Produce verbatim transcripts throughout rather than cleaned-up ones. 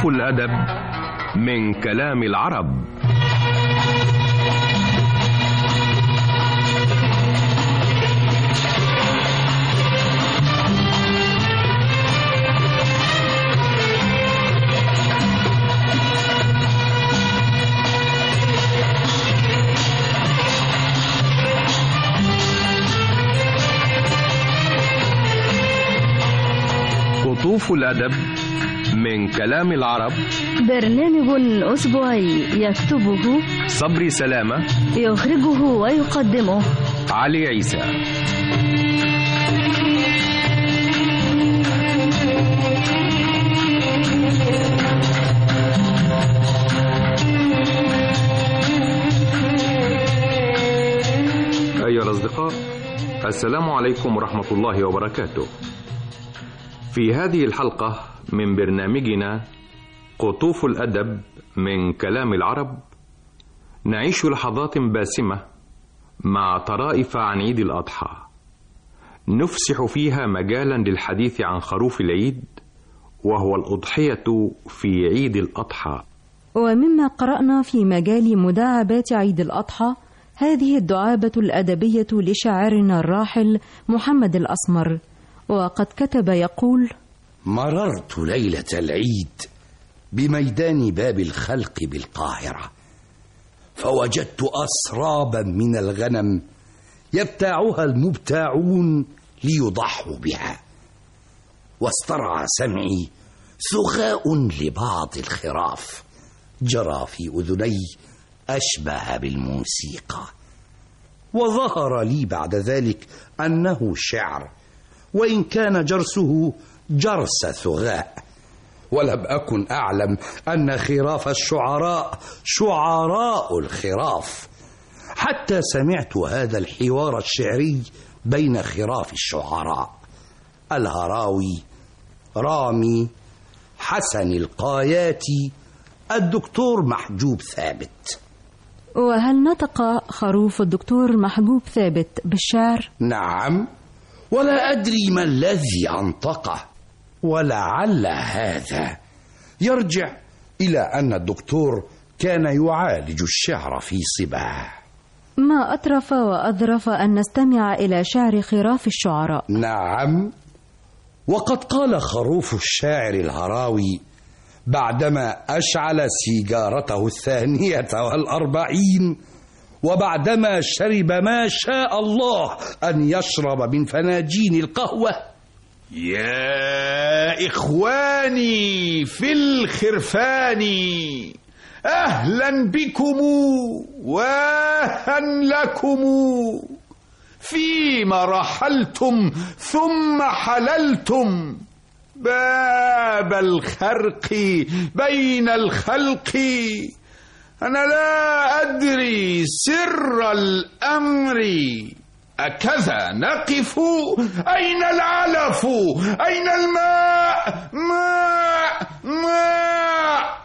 قطوف الأدب من كلام العرب. قطوف الأدب من كلام العرب، برنامج أسبوعي يكتبه صبري سلامة، يخرجه ويقدمه علي عيسى. أيها الأصدقاء، السلام عليكم ورحمة الله وبركاته. في هذه الحلقة من برنامجنا قطوف الأدب من كلام العرب نعيش لحظات باسمة مع طرائف عن عيد الأضحى، نفسح فيها مجالا للحديث عن خروف العيد وهو الأضحية في عيد الأضحى. ومما قرأنا في مجال مداعبات عيد الأضحى هذه الدعابة الأدبية لشاعرنا الراحل محمد الأسمر، وقد كتب يقول: مررت ليلة العيد بميدان باب الخلق بالقاهرة، فوجدت أسرابا من الغنم يبتاعها المبتاعون ليضحوا بها، واسترعى سمعي سخاء لبعض الخراف جرى في أذني أشبه بالموسيقى، وظهر لي بعد ذلك أنه شعر، وإن كان جرسه جرس ثغاء، ولم أكن أعلم أن خراف الشعراء شعراء الخراف، حتى سمعت هذا الحوار الشعري بين خراف الشعراء: الهراوي، رامي، حسن القاياتي، الدكتور محجوب ثابت. وهل نطق خروف الدكتور محجوب ثابت بالشعر؟ نعم، ولا أدري ما الذي أنطقه، ولعل هذا يرجع إلى أن الدكتور كان يعالج الشعر في صباه. ما أطرف وأظرف أن نستمع إلى شعر خراف الشعراء. نعم، وقد قال خروف الشاعر الهراوي بعدما أشعل سيجارته الثانية والأربعين، وبعدما شرب ما شاء الله أن يشرب من فناجين القهوة: يا إخواني في الخرفان، أهلا بكم وأهلا لكم، فيما رحلتم ثم حللتم باب الخرق بين الخلق. أنا لا أدري سر الأمر، أكذا نقف؟ أين العلف؟ أين الماء؟ ماء ماء.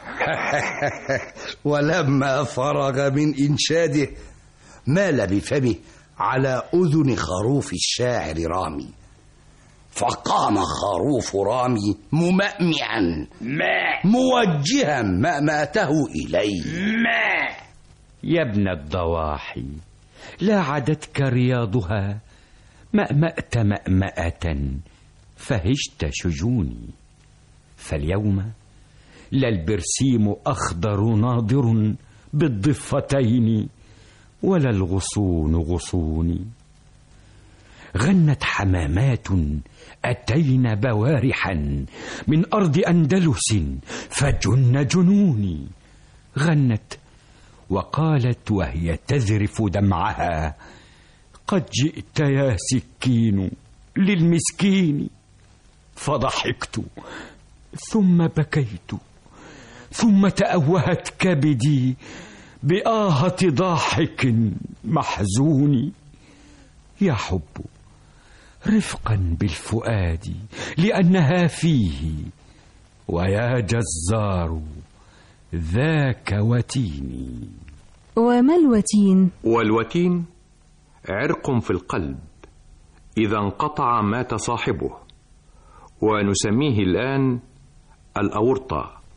ولما فرغ من إنشاده مال بفمه على أذن خروف الشاعر رامي، فقام خروف رامي ممأمعا ماء موجها مأمأته إليه: ماء. يا ابن الضواحي، لا عدتك رياضها، مأمأت مأمأة فهجت شجوني، فاليوم لا البرسيم أخضر ناضر بالضفتين ولا الغصون غصوني. غنت حمامات أتينا بوارحا من أرض أندلس فجن جنوني، غنت وقالت وهي تذرف دمعها: قد جئت يا سكين للمسكين. فضحكت ثم بكيت ثم تأوهت كبدي بآهة ضاحك محزون. يا حب رفقا بالفؤاد لأنها فيه، ويا جزار ذاك وتيني. وما الوتين؟ والوتين عرق في القلب إذا انقطع مات صاحبه، ونسميه الآن الأورطة.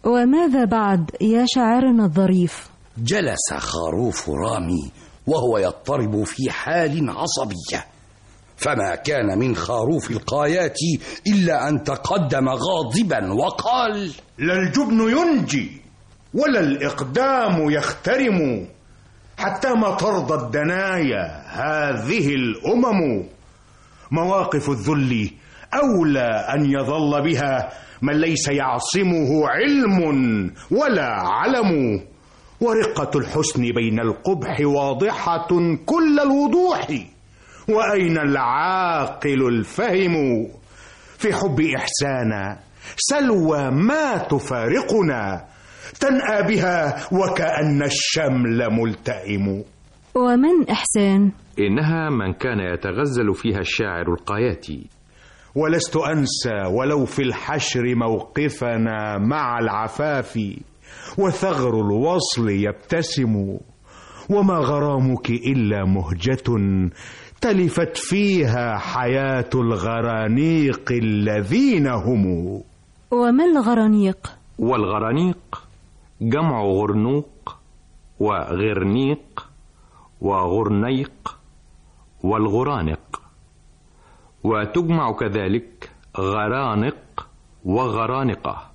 وماذا بعد يا شاعرنا الظريف؟ جلس خروف رامي وهو يضطرب في حال عصبية، فما كان من خروف القايات إلا أن تقدم غاضبا وقال: لا الجبن ينجي ولا الإقدام يخترم، حتى ما ترضى الدنايا هذه الأمم. مواقف الذل أولى أن يظل بها من ليس يعصمه علم ولا علم، ورقة الحسن بين القبح واضحة كل الوضوح، وأين العاقل الفهم؟ في حب إحسانا سلوى ما تفارقنا، تنأى بها وكأن الشمل ملتئم. ومن إحسان؟ إنها من كان يتغزل فيها الشاعر القاياتي. ولست أنسى ولو في الحشر موقفنا مع العفاف، وثغر الوصل يبتسم، وما غرامك إلا مهجة تلفت فيها حياة الغرانيق الذين هم. وما الغرانيق؟ والغرانيق جمع غرنوق وغرنيق وغرنيق والغرانق، وتجمع كذلك غرانق وغرانقة.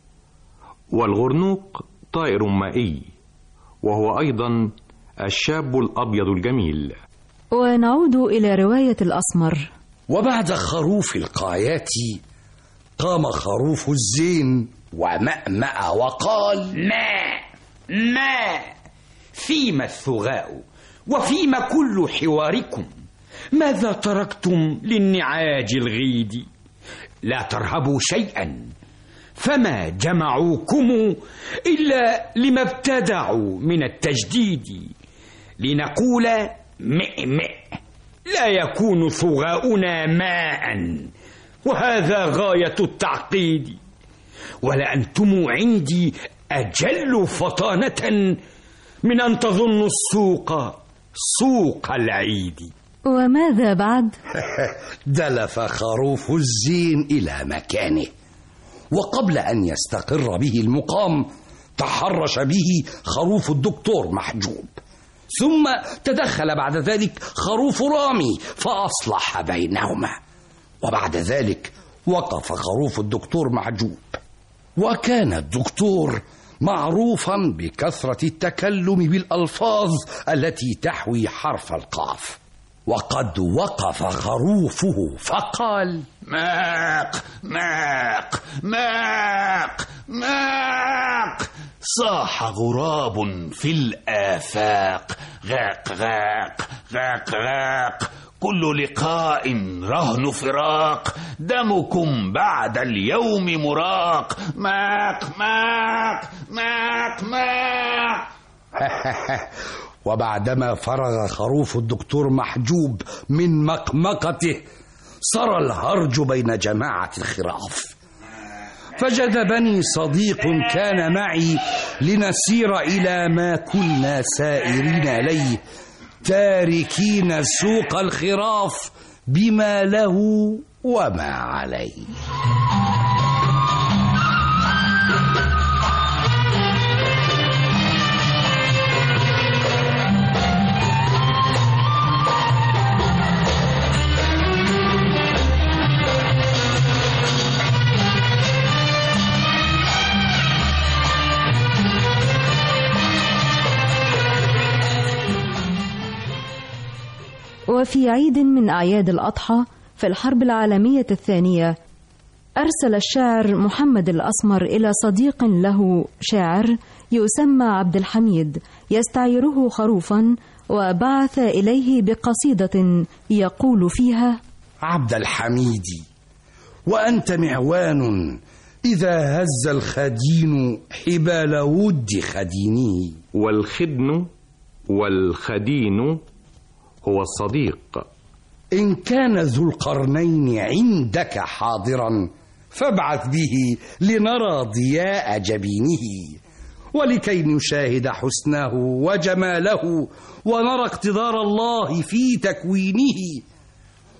والغرنوق طائر مائي، وهو أيضا الشاب الأبيض الجميل. ونعود إلى رواية الأسمر. وبعد خروف القايات قام خروف الزين ومأمأ وقال: ما ما فيما الثغاء وفيما كل حواركم؟ ماذا تركتم للنعاج الغيد؟ لا ترهبوا شيئا، فما جمعوكم إلا لما ابتدعوا من التجديد. لنقول مئمئ، لا يكون ثغاؤنا ماء، وهذا غاية التعقيد. ولأنتم عندي أجل فطانة من أن تظنوا السوق سوق العيد. وماذا بعد؟ دلف خروف الزين إلى مكانه، وقبل أن يستقر به المقام تحرش به خروف الدكتور محجوب، ثم تدخل بعد ذلك خروف رامي فأصلح بينهما، وبعد ذلك وقف خروف الدكتور محجوب. وكان الدكتور معروفا بكثرة التكلم بالألفاظ التي تحوي حرف القاف، وقد وقف خروفه فقال: ماق ماق ماق ماق. صاح غراب في الآفاق، غاق غاق غاق غاق. كل لقاء رهن فراق، دمكم بعد اليوم مراق. ماق ماق ماق ماق. وبعدما فرغ خروف الدكتور محجوب من مقمقته صار الهرج بين جماعة الخراف، فجذبني صديق كان معي لنسير إلى ما كنا سائرين إليه، تاركين سوق الخراف بما له وما عليه. وفي عيد من أعياد الأضحى في الحرب العالمية الثانية أرسل الشاعر محمد الأسمر إلى صديق له شاعر يسمى عبد الحميد يستعيره خروفا، وبعث إليه بقصيدة يقول فيها: عبد الحميد، وأنت معوان إذا هز الخدين حبال ود خدينه. والخدن والخدين هو الصديق. إن كان ذو القرنين عندك حاضرا فابعث به لنرى ضياء جبينه، ولكي نشاهد حسنه وجماله ونرى اقتدار الله في تكوينه.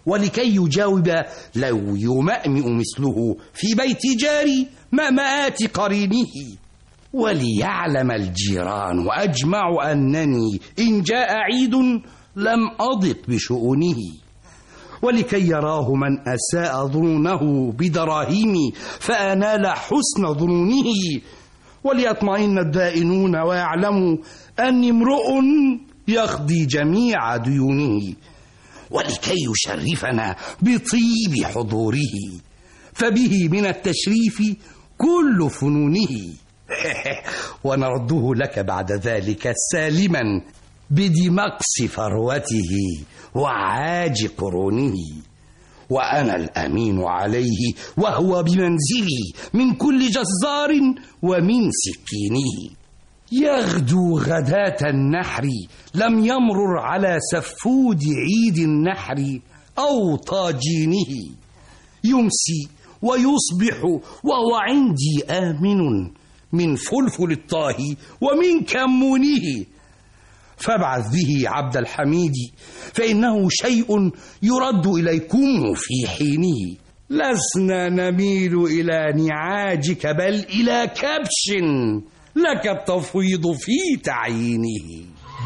ولكي يجاوب لو يمأمئ مثله في بيت جاري مأمآت قرينه، وليعلم الجيران وأجمع أنني إن جاء عيد لم أضق بشؤونه، ولكي يراه من أساء ظنونه بدراهيمي فأنال حسن ظنونه، وليطمئن الدائنون ويعلموا أني امرؤ يقضي جميع ديونه، ولكي يشرفنا بطيب حضوره فبه من التشريف كل فنونه، ونرده لك بعد ذلك سالما بدمقس فروته وعاج قرونه، وأنا الأمين عليه وهو بمنزلي من كل جزار ومن سكينه، يغدو غداة النحر لم يمرر على سفود عيد النحر أو طاجينه، يمسي ويصبح وهو عندي آمن من فلفل الطاهي ومن كمونه، فابعث به عبد الحميد فإنه شيء يرد إليكم في حينه، لسنا نميل إلى نعاجك بل إلى كبش لك التفويض في تعيينه.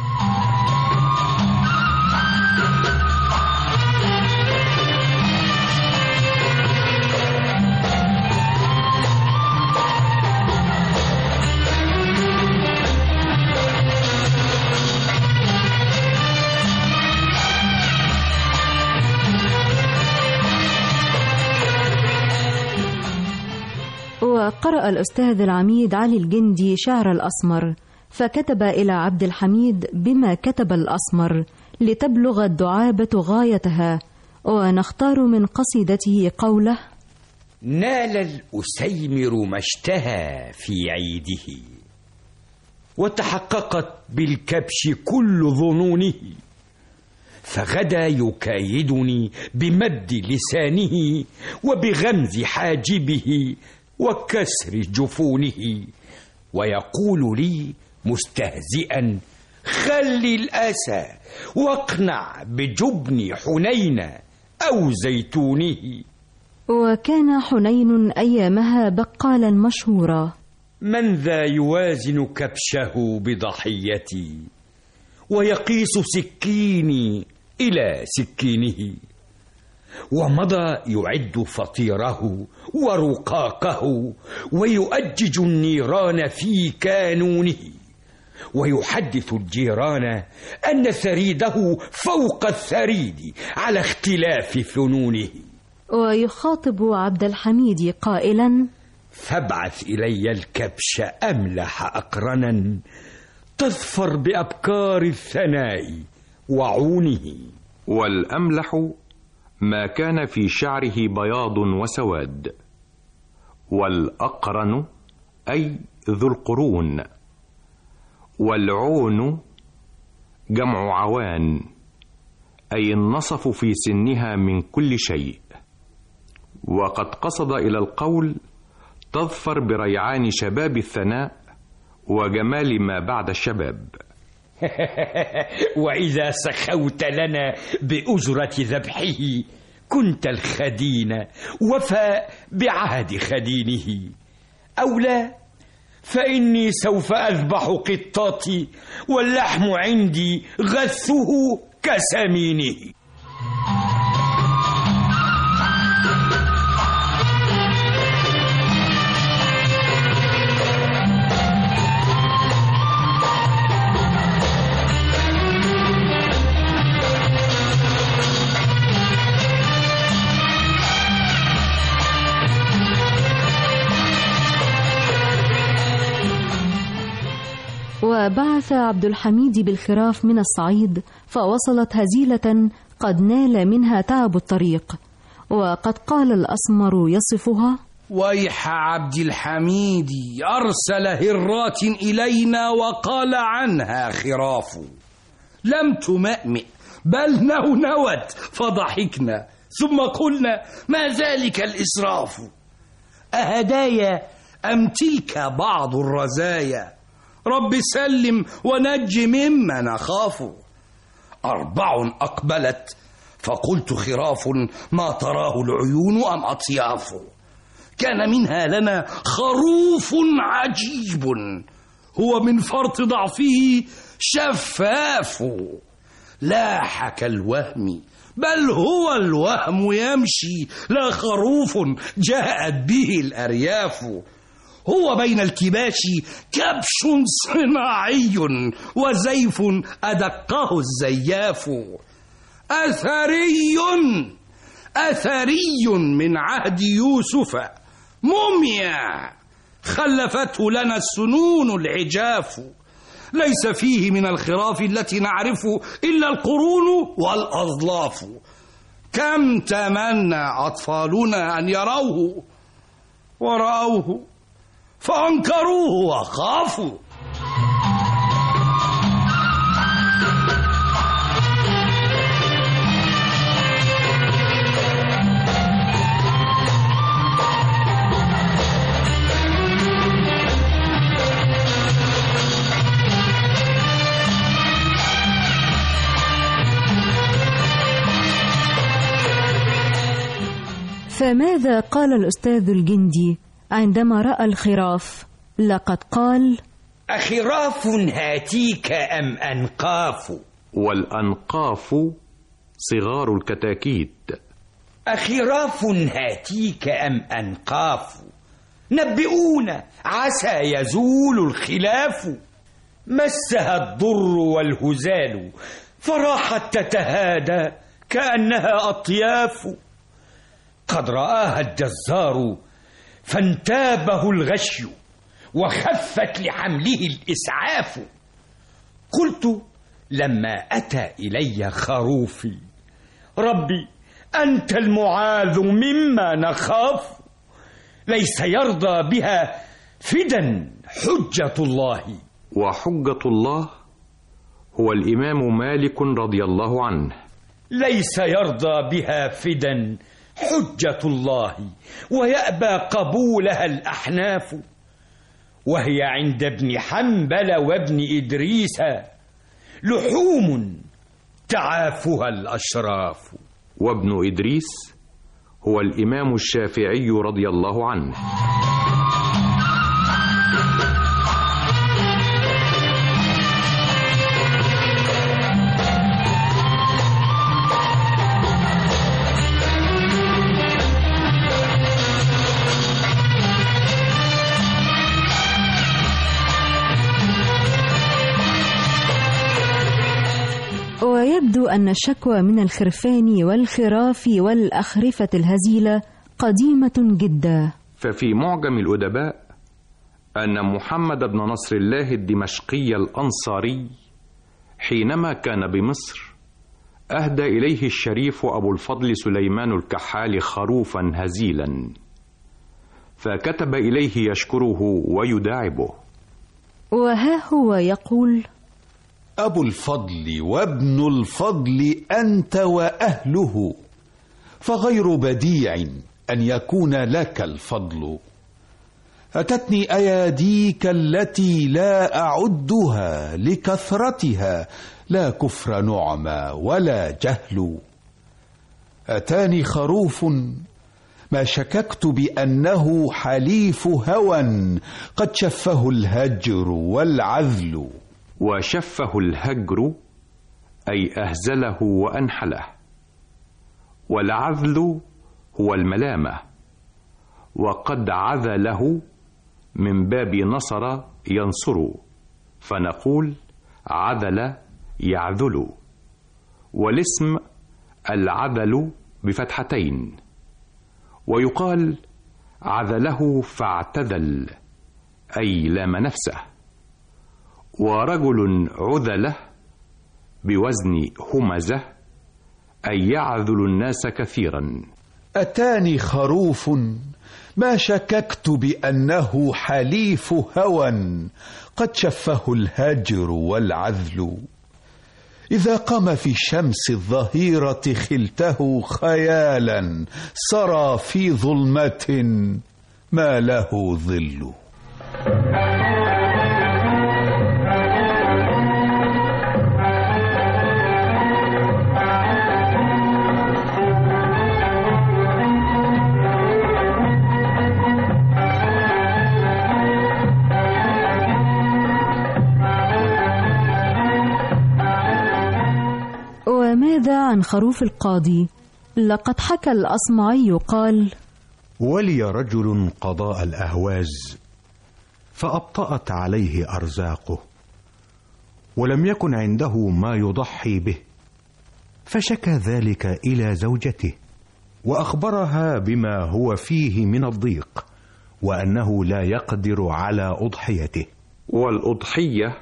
وقرأ الأستاذ العميد علي الجندي شعر الأسمر، فكتب إلى عبد الحميد بما كتب الأسمر لتبلغ الدعابة غايتها، ونختار من قصيدته قوله: نال الأسيمر ما اشتهى في عيده، وتحققت بالكبش كل ظنونه، فغدا يكايدني بمد لسانه وبغمز حاجبه وكسر جفونه، ويقول لي مستهزئا: خل الأسى واقنع بجبن حنين أو زيتونه. وكان حنين أيامها بقالا مشهورا. من ذا يوازن كبشه بضحيتي ويقيس سكيني إلى سكينه، ومضى يعد فطيره ورقاقه ويؤجج النيران في كانونه، ويحدث الجيران أن ثريده فوق الثريد على اختلاف فنونه، ويخاطب عبد الحميد قائلا: فابعث إلي الكبش أملح أقرنا تظفر بأبكار الثناء وعونه. والأملح ما كان في شعره بياض وسواد، والأقرن أي ذو القرون، والعون جمع عوان أي النصف في سنها من كل شيء، وقد قصد إلى القول تظفر بريعان شباب الثناء وجمال ما بعد الشباب. وإذا سخوت لنا بأجرة ذبحه كنت الخدين وفى بعهد خدينه، أو لا فإني سوف أذبح قطاتي واللحم عندي غثه كسمينه. وبعث عبد الحميد بالخراف من الصعيد، فوصلت هزيلة قد نال منها تعب الطريق، وقد قال الأسمر يصفها: ويح عبد الحميد أرسل هرات إلينا وقال عنها خراف، لم تمأمئ بل نونوت فضحكنا، ثم قلنا ما ذلك الإسراف، أهدايا أم تلك بعض الرزايا، رب سلم ونج مما نخاف. أربع أقبلت فقلت خراف ما تراه العيون أم أطياف. كان منها لنا خروف عجيب، هو من فرط ضعفه شفاف، لاح كالوهم بل هو الوهم يمشي، لا خروف جاءت به الأرياف. هو بين الكباش كبش صناعي، وزيف أدقه الزياف. أثري أثري من عهد يوسف، موميا خلفته لنا السنون العجاف. ليس فيه من الخراف التي نعرف إلا القرون والأظلاف. كم تمنى أطفالنا أن يروه ورأوه فأنكروه وخافوا. فماذا قال الأستاذ الجندي عندما رأى الخراف؟ لقد قال: أخراف هاتيك أم أنقاف؟ والأنقاف صغار الكتاكيت. أخراف هاتيك أم أنقاف؟ نبئونا عسى يزول الخلاف. مسها الضر والهزال فراحت تتهادى كأنها أطياف. قد رآها الجزار فانتابه الغشي، وخفت لحمله الإسعاف. قلت لما أتى إلي خروفي: ربي أنت المعاذ مما نخاف. ليس يرضى بها فدا حجة الله. وحجة الله هو الإمام مالك رضي الله عنه. ليس يرضى بها فدا حجة الله، ويأبى قبولها الأحناف. وهي عند ابن حنبل وابن إدريس لحوم تعافها الأشراف. وابن إدريس هو الإمام الشافعي رضي الله عنه. ويبدو أن الشكوى من الخرفان والخراف والأخرفة الهزيلة قديمة جدا. ففي معجم الأدباء أن محمد بن نصر الله الدمشقي الأنصاري حينما كان بمصر أهدى إليه الشريف أبو الفضل سليمان الكحال خروفا هزيلا، فكتب إليه يشكره ويداعبه. وها هو يقول: أبو الفضل وابن الفضل أنت وأهله، فغير بديع أن يكون لك الفضل. أتتني أياديك التي لا أعدها لكثرتها، لا كفر نعمى ولا جهل. أتاني خروف ما شككت بأنه حليف هوى، قد شفه الهجر والعذل. وشفه الهجر أي أهزله وأنحله، والعذل هو الملامة، وقد عذله من باب نصر ينصر، فنقول عذل يعذل. والاسم العذل بفتحتين، ويقال عذله فاعتذل أي لام نفسه. ورجل عذله بوزن همزة أي يعذل الناس كثيرا. أتاني خروف ما شككت بأنه حليف هوى، قد شفه الهجر والعذل. إذا قام في شمس الظهيرة خلته خيالا، سرى في ظلمة ما له ظل. عن خروف القاضي. لقد حكى الأصمعي قال: ولي رجل قضاء الأهواز فأبطأت عليه أرزاقه، ولم يكن عنده ما يضحي به، فشكى ذلك إلى زوجته وأخبرها بما هو فيه من الضيق، وأنه لا يقدر على أضحيته. والأضحية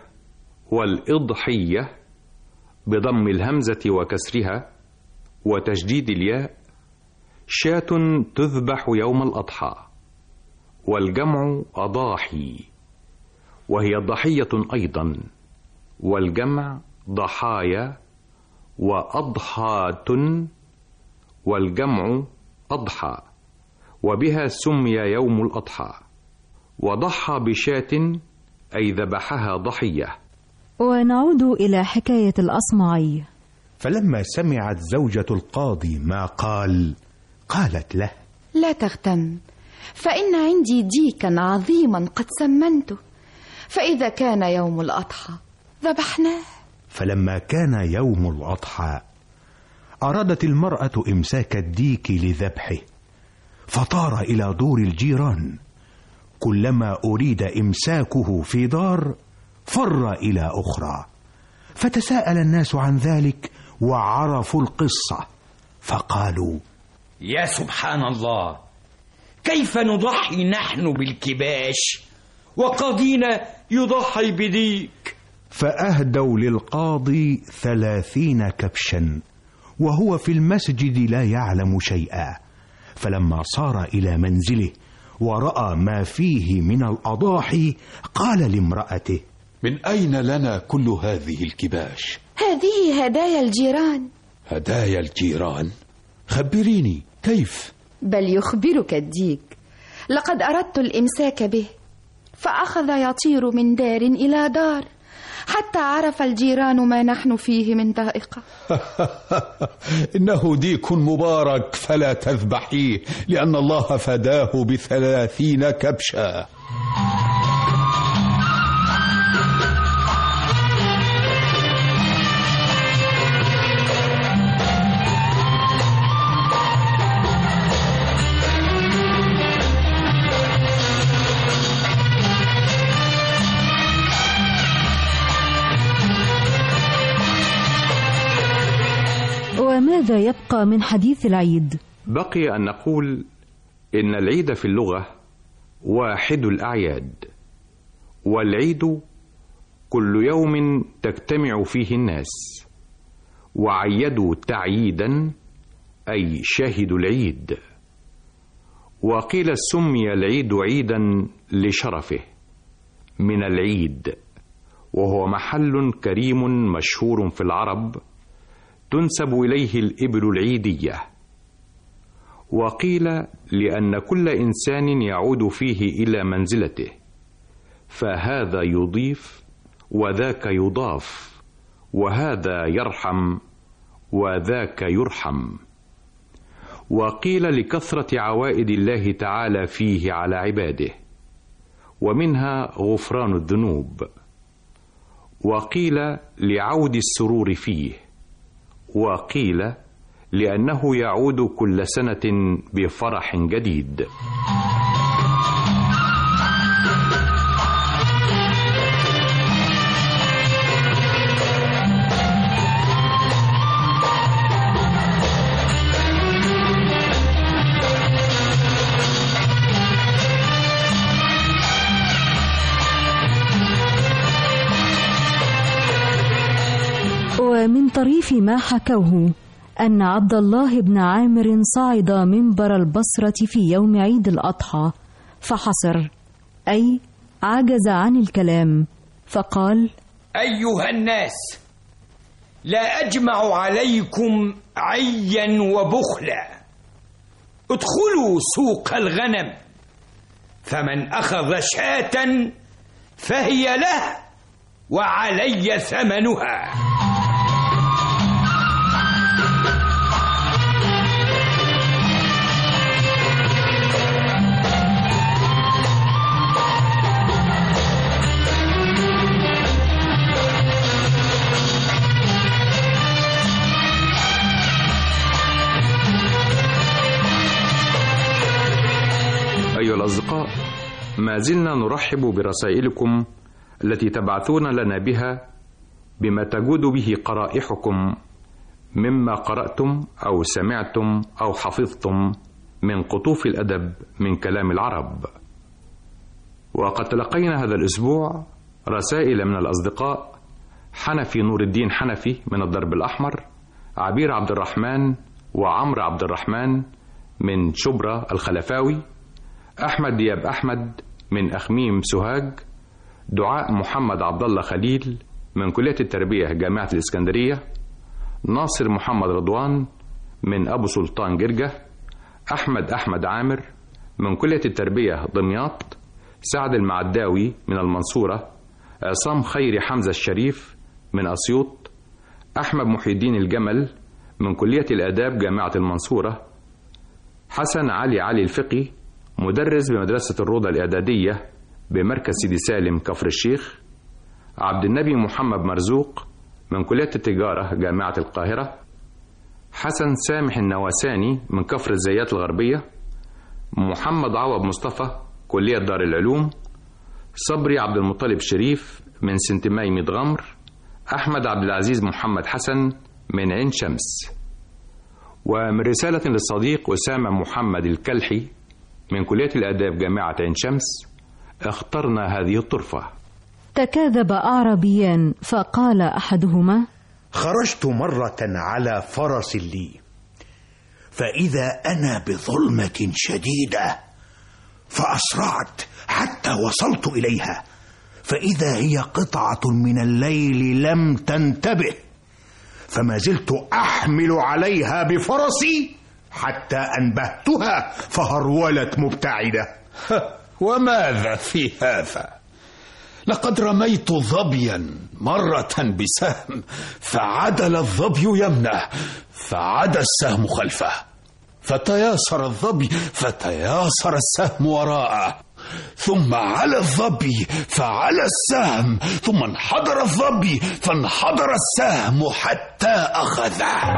والإضحية بضم الهمزة وكسرها وتشديد الياء شاة تذبح يوم الأضحى، والجمع أضاحي، وهي ضحية أيضا، والجمع ضحايا، وأضحاة والجمع أضحى، وبها سمي يوم الأضحى. وضحى بشاة أي ذبحها ضحية. ونعود إلى حكاية الأصمعي. فلما سمعت زوجة القاضي ما قال قالت له: لا تغتم، فإن عندي ديكا عظيما قد سمنته، فإذا كان يوم الأضحى ذبحناه. فلما كان يوم الأضحى أرادت المرأة إمساك الديك لذبحه، فطار إلى دور الجيران. كلما أريد إمساكه في دار فر إلى أخرى، فتساءل الناس عن ذلك وعرفوا القصة، فقالوا: يا سبحان الله، كيف نضحي نحن بالكباش وقاضينا يضحي بديك؟ فأهدوا للقاضي ثلاثين كبشا وهو في المسجد لا يعلم شيئا. فلما صار إلى منزله ورأى ما فيه من الأضاحي قال لامرأته: من أين لنا كل هذه الكباش؟ هذه هدايا الجيران. هدايا الجيران؟ خبريني كيف؟ بل يخبرك الديك، لقد أردت الإمساك به، فأخذ يطير من دار إلى دار حتى عرف الجيران ما نحن فيه من ضائقة. إنه ديك مبارك، فلا تذبحيه، لأن الله فداه بثلاثين كبشا. وماذا يبقى من حديث العيد؟ بقي أن نقول إن العيد في اللغة واحد الأعياد، والعيد كل يوم تجتمع فيه الناس، وعيدوا تعييدا أي شاهدوا العيد. وقيل سمي العيد عيدا لشرفه من العيد، وهو محل كريم مشهور في العرب تنسب إليه الإبل العيدية. وقيل لأن كل إنسان يعود فيه إلى منزلته، فهذا يضيف وذاك يضاف، وهذا يرحم وذاك يرحم. وقيل لكثرة عوائد الله تعالى فيه على عباده، ومنها غفران الذنوب. وقيل لعود السرور فيه، وقيل لأنه يعود كل سنة بفرح جديد. ومن طريف ما حكوه أن عبد الله بن عامر صعد منبر البصرة في يوم عيد الأضحى فحصر، أي عجز عن الكلام، فقال: أيها الناس، لا أجمع عليكم عيا وبخلا، ادخلوا سوق الغنم، فمن أخذ شاة فهي له وعلي ثمنها. الأصدقاء، ما زلنا نرحب برسائلكم التي تبعثون لنا بها بما تجود به قرائحكم مما قرأتم أو سمعتم أو حفظتم من قطوف الأدب من كلام العرب. وقد تلقينا هذا الأسبوع رسائل من الأصدقاء حنفي نور الدين حنفي من الدرب الأحمر، عبير عبد الرحمن وعمر عبد الرحمن من شبرا الخلفاوي، أحمد دياب أحمد من أخميم سوهاج، دعاء محمد عبد الله خليل من كلية التربية جامعة الإسكندرية، ناصر محمد رضوان من أبو سلطان جرجة، أحمد أحمد عامر من كلية التربية دمياط، سعد المعداوي من المنصورة، عصام خيري حمزة الشريف من أسيوط، أحمد محي الدين الجمل من كلية الآداب جامعة المنصورة، حسن علي علي الفقي مدرس بمدرسة الروضة الإعدادية بمركز سيدي سالم كفر الشيخ، عبد النبي محمد مرزوق من كلية التجارة جامعة القاهرة، حسن سامح النواساني من كفر الزيات الغربية، محمد عوض مصطفى كلية دار العلوم، صبري عبد المطلب شريف من سنتماي ميدغمر، أحمد عبد العزيز محمد حسن من عين شمس. ومن رسالة للصديق أسامة محمد الكلحي من كلية الآداب جامعة عين شمس، اخترنا هذه الطرفة. تكاذب أعرابيان فقال أحدهما: خرجت مرة على فرس لي، فإذا أنا بظلمة شديدة، فأسرعت حتى وصلت إليها، فإذا هي قطعة من الليل لم تنتبه، فما زلت أحمل عليها بفرسي حتى أنبهتها فهرولت مبتعدة. وماذا في هذا؟ لقد رميت ظبيا مرة بسهم، فعدل الظبي يمنه فعدا السهم خلفه، فتياسر الظبي فتياسر السهم وراءه، ثم على الظبي فعلى السهم، ثم انحدر الظبي فانحدر السهم حتى أخذه.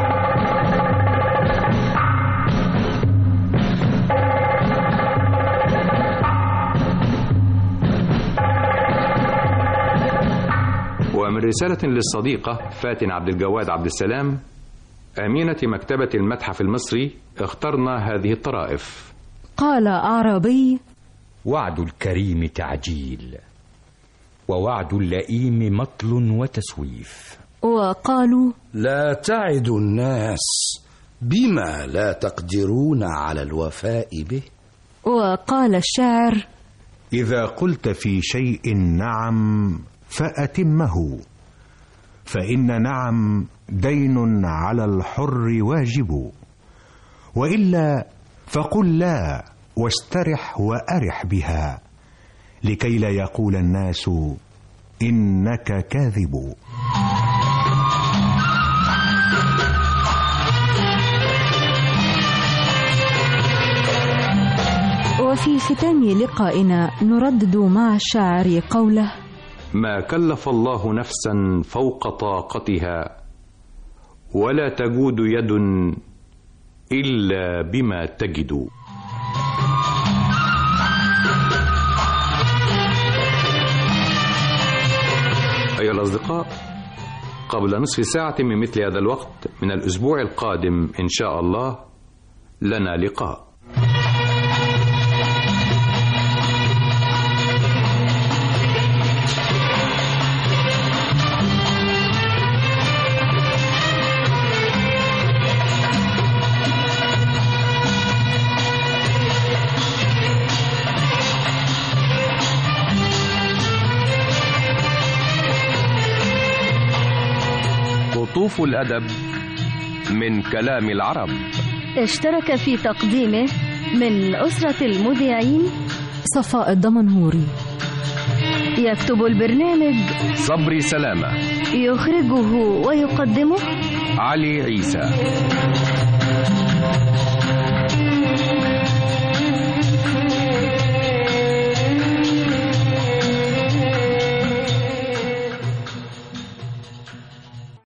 ومن رسالة للصديقة فاتن عبد الجواد عبد السلام أمينة مكتبة المتحف المصري، اخترنا هذه الطرائف. قال أعرابي: وعد الكريم تعجيل، ووعد اللئيم مطل وتسويف. وقالوا: لا تعدوا الناس بما لا تقدرون على الوفاء به. وقال الشاعر: إذا قلت في شيء نعم فأتمه، فإن نعم دين على الحر واجب، وإلا فقل لا واسترح وأرح بها، لكي لا يقول الناس إنك كاذب. وفي ختام لقائنا نردد مع الشاعر قوله: ما كلف الله نفسا فوق طاقتها، ولا تجود يد إلا بما تجد. أيها الأصدقاء، قبل نصف ساعة من مثل هذا الوقت من الأسبوع القادم إن شاء الله لنا لقاء. قطوف الأدب من كلام العرب، اشترك في تقديمه من أسرة المذيعين صفاء الدمنهوري، يكتب البرنامج صبري سلامة، يخرجه ويقدمه علي عيسى.